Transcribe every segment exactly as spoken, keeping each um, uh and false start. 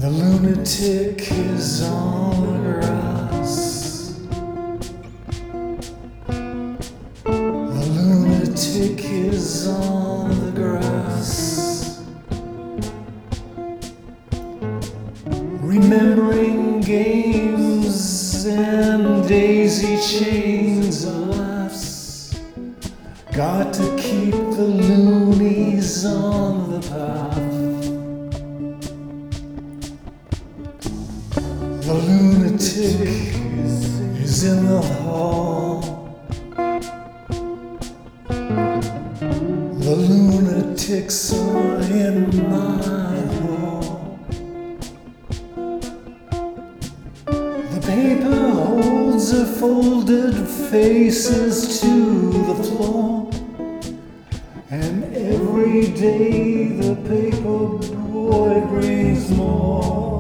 The lunatic is on the grass. The lunatic is on the grass, remembering games and daisy chains of laughs. Got to keep the loonies on the path. The lunatic is in the hall. The lunatics are in my hall. The paper holds their folded faces to the floor, and every day the paper boy brings more.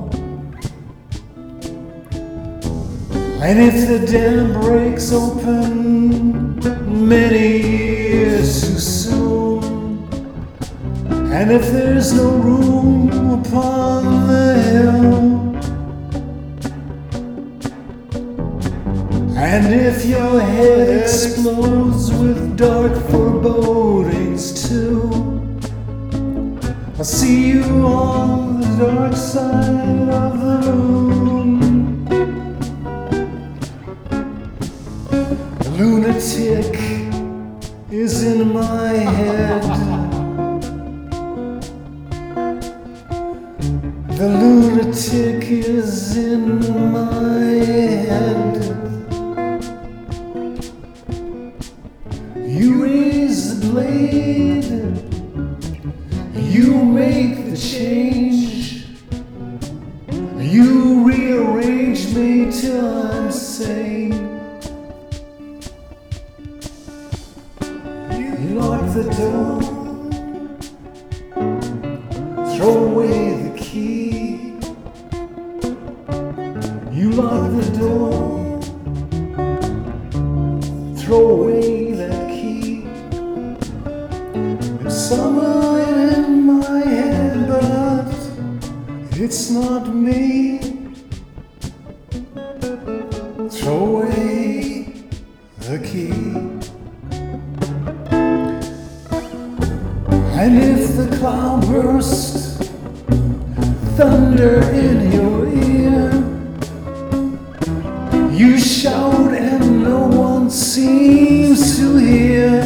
And if the dam breaks open many years too soon, and if there's no room upon the hill, and if your head explodes with dark forebodings too, I'll see you on the dark side of the moon. The lunatic is in my head. The lunatic is in my head. You raise the blade, you make the change, you rearrange me till I'm sane. You lock the door, throw away the key. You lock the door, throw away that key. It's somewhere in my head, but it's not me. Throw away the key. And if the cloudburst thunder in your ear, you shout and no one seems to hear.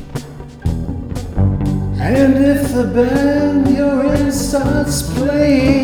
And if the band you're in starts playing